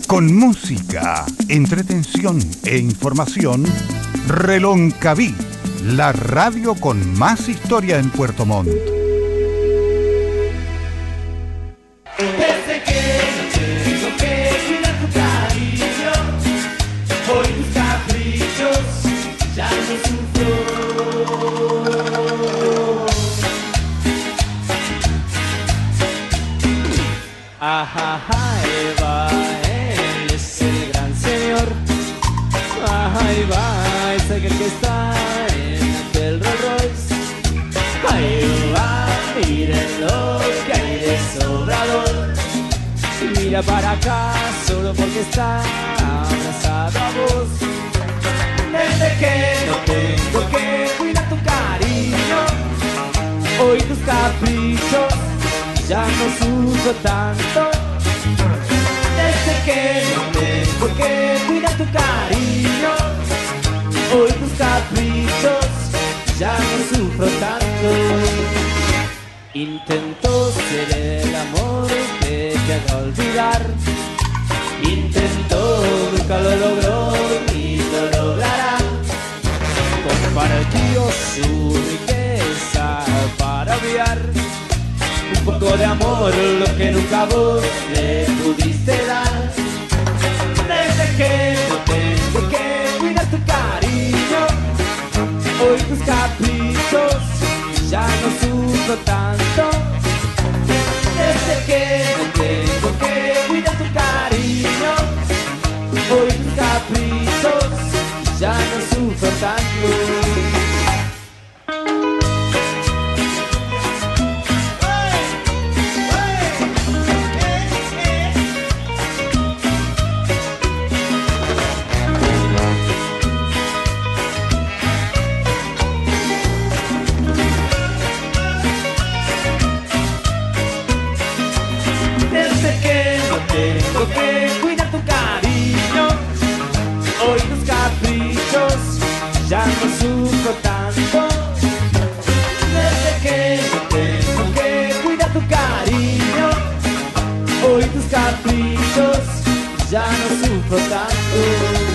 Con música, entretención e información, Reloncaví, la radio con más historia en Puerto Montt. Desde que no tengo que cuidar tu cariño, hoy tus caprichos ya no sufro. Ajá, Eva, él es el gran señor. Ahí va, es aquel que está en aquel Rolls Royce. Ahí va, miren lo que hay de sobrador. Mira para acá solo porque está abrazado a vos. Desde que no tengo que cuidar tu cariño, hoy tus caprichos ya no sufro tanto. Desde que no tengo que cuidar tu cariño, hoy tus caprichos ya no sufro tanto. Intento ser el amor que te haga olvidar. Intento, nunca lo logró ni lo logrará. Compartió su riqueza para obviar un poco de amor, lo que nunca vos le pudiste dar. Desde que no tengo que cuidar tu cariño, hoy tus caprichos ya no sufro tanto. Desde que no tengo que cuidar tu cariño, hoy tus caprichos ya no sufro tanto. Tengo que cuidar tu cariño, hoy tus caprichos ya no sufro tanto. Desde que no tengo que cuidar tu cariño, hoy tus caprichos ya no sufro tanto.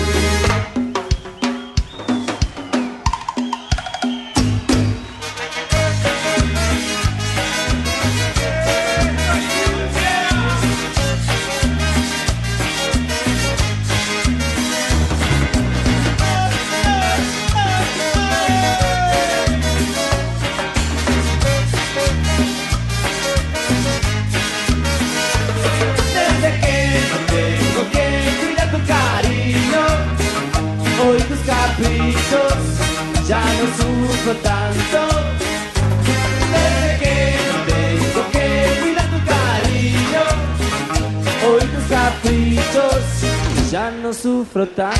Ya no sufro tanto. Desde que no tengo que cuidar tu cariño, hoy tus caprichos ya no sufro tanto.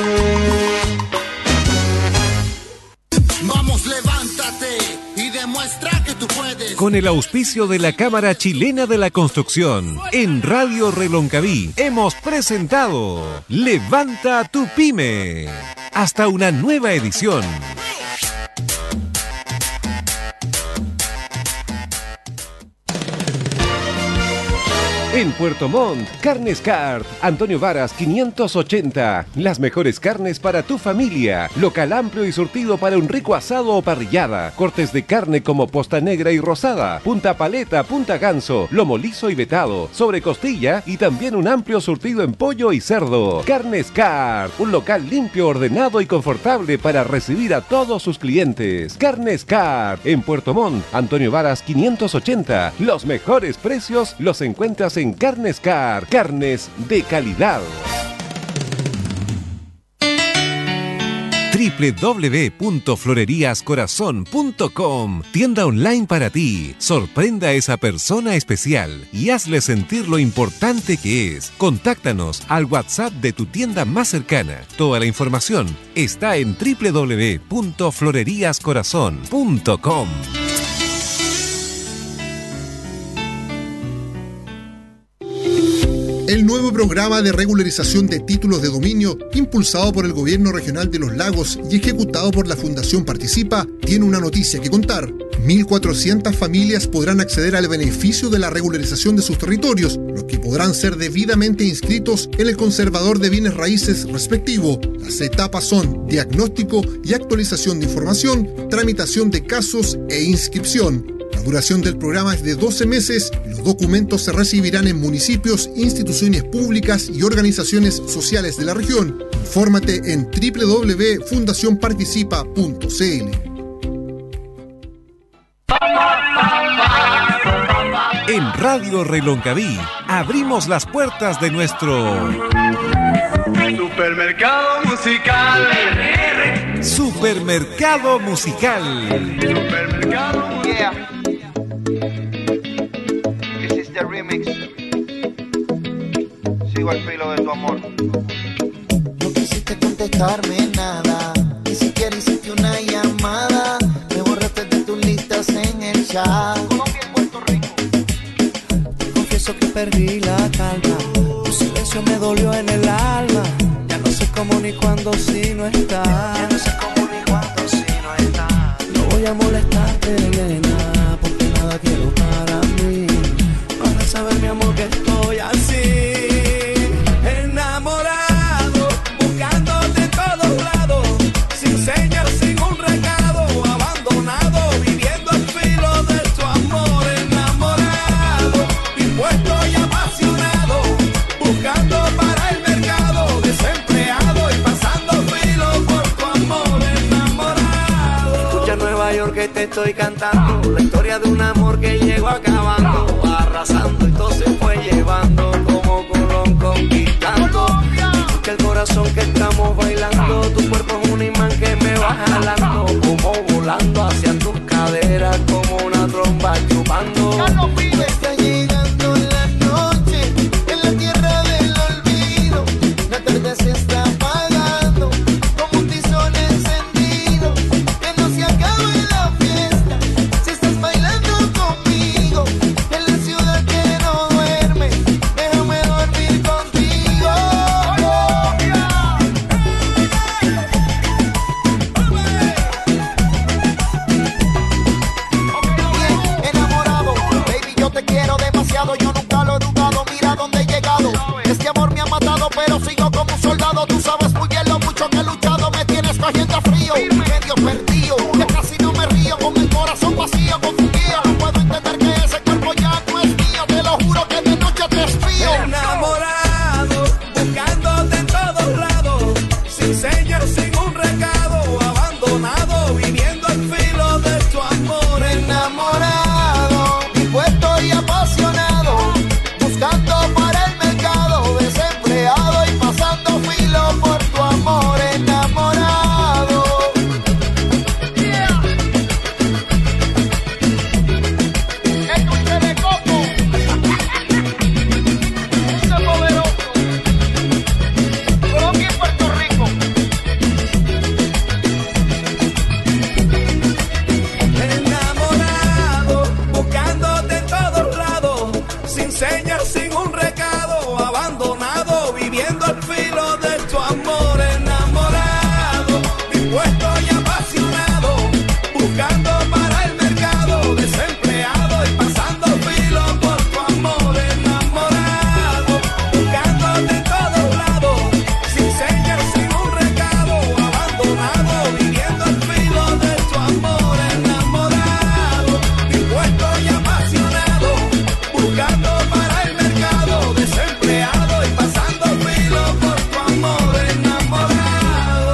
Vamos, levántate y demuestra que tú puedes. Con el auspicio de la Cámara Chilena de la Construcción, en Radio Reloncaví hemos presentado Levanta tu Pyme. Hasta una nueva edición. En Puerto Montt, Carnes Cart, Antonio Varas 580. Las mejores carnes para tu familia. Local amplio y surtido para un rico asado o parrillada. Cortes de carne como posta negra y rosada, punta paleta, punta ganso, lomo liso y vetado, sobre costilla y también un amplio surtido en pollo y cerdo. Carnes Cart, un local limpio, ordenado y confortable para recibir a todos sus clientes. Carnes Cart, en Puerto Montt, Antonio Varas 580. Los mejores precios los encuentras en Carnes Cart, carnes de calidad. www.floreriascorazon.com, tienda online para ti. Sorprenda a esa persona especial y hazle sentir lo importante que es. Contáctanos al WhatsApp de tu tienda más cercana. Toda la información está en www.floreriascorazon.com. El nuevo nuevo programa de regularización de títulos de dominio impulsado por el Gobierno Regional de los Lagos y ejecutado por la Fundación Participa tiene una noticia que contar. 1.400 familias podrán acceder al beneficio de la regularización de sus territorios, los que podrán ser debidamente inscritos en el conservador de bienes raíces respectivo. Las etapas son diagnóstico y actualización de información, tramitación de casos e inscripción. La duración del programa es de 12 meses y los documentos se recibirán en municipios, instituciones públicas y organizaciones sociales de la región. Infórmate en www.fundacionparticipa.cl. En Radio Reloncaví abrimos las puertas de nuestro Supermercado Musical. Supermercado Musical. Supermercado Musical. Yeah. This is the remix. Sigo al filo de tu amor. No quisiste contestarme nada, ni siquiera hiciste una llamada. Me borraste de tus listas en el chat. Colombia y Puerto Rico. Te confieso que perdí la calma. Tu silencio me dolió en el alma. Ya no sé cómo ni cuándo si no estás. Ya no sé cómo ni cuándo si no estás. No voy a molestarte, nena, porque nada quiero para mí. Para saber, mi amor, que estoy así. Enamorado, buscándote en todos lados. Sin señal, sin un recado. Abandonado, viviendo al filo de tu amor. Enamorado, dispuesto y apasionado. Buscando para el mercado. Desempleado y pasando filo por tu amor. Enamorado. Escucha Nueva York que te estoy cantando. La historia de un amor que llegó acabando. Arrasando y todo se fue llevando. Como Colón conquistando. Escucha el corazón que estamos bailando. Tu cuerpo es un imán que me va jalando. Como volando hacia tus caderas. Como una tromba chupando. Está llegando la noche en la tierra del olvido. La tarde se está apagando como un tizón encendido. Que no se acabe la fiesta si estás bailando conmigo. En la ciudad que no duerme, déjame dormir contigo. Bien enamorado, baby, yo te quiero demasiado. Yo nunca lo he dudado, mira dónde he llegado. Este amor me ha matado, pero sigo como un soldado. Tú sabes muy bien lo mucho que he luchado. Me tienes cogiendo frío, medio perdido. Ya casi no me río, con el corazón vacío, confundido. No puedo entender que ese cuerpo ya no es mío. Te lo juro que de noche te espío. Enamorado, buscándote en todos lados. Sin señal, sin un recado. Abandonado, viviendo al filo de tu amor. Enamorado, dispuesto y apasionado. Buscando para el mercado. Desempleado y pasando filo por tu amor. Enamorado. Es dulce de coco. Dulce poderoso. Colombia y Puerto Rico. Enamorado, buscándote en todos lados. Sin señal, sin un recado. Abandonado, viviendo al filo de tu amor. Enamorado, dispuesto y apasionado. Buscando para el mercado. Desempleado y pasando filo por tu amor. Enamorado, buscándote en todos lados. Sin señal, sin un recado. Abandonado, viviendo al filo de tu amor. Enamorado, dispuesto y apasionado. Buscando para el mercado. Desempleado y pasando filo por tu amor. Enamorado.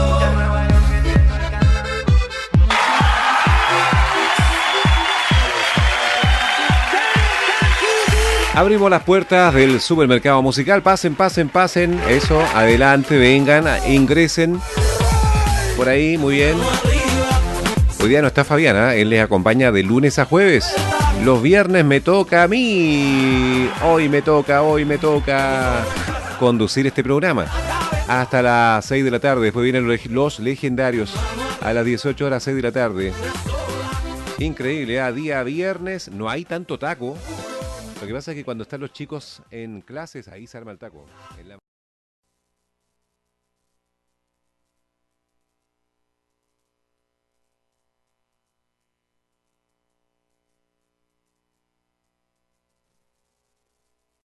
Abrimos las puertas del supermercado musical. Pasen, pasen, pasen. Eso, adelante, vengan, ingresen. Por ahí, muy bien. Hoy día no está Fabiana, él les acompaña de lunes a jueves. Los viernes me toca a mí. Hoy me toca conducir este programa. Hasta las 6 de la tarde. Después vienen los legendarios a las 18 horas, 6 de la tarde. Increíble, día viernes no hay tanto taco. Lo que pasa es que cuando están los chicos en clases, ahí se arma el taco.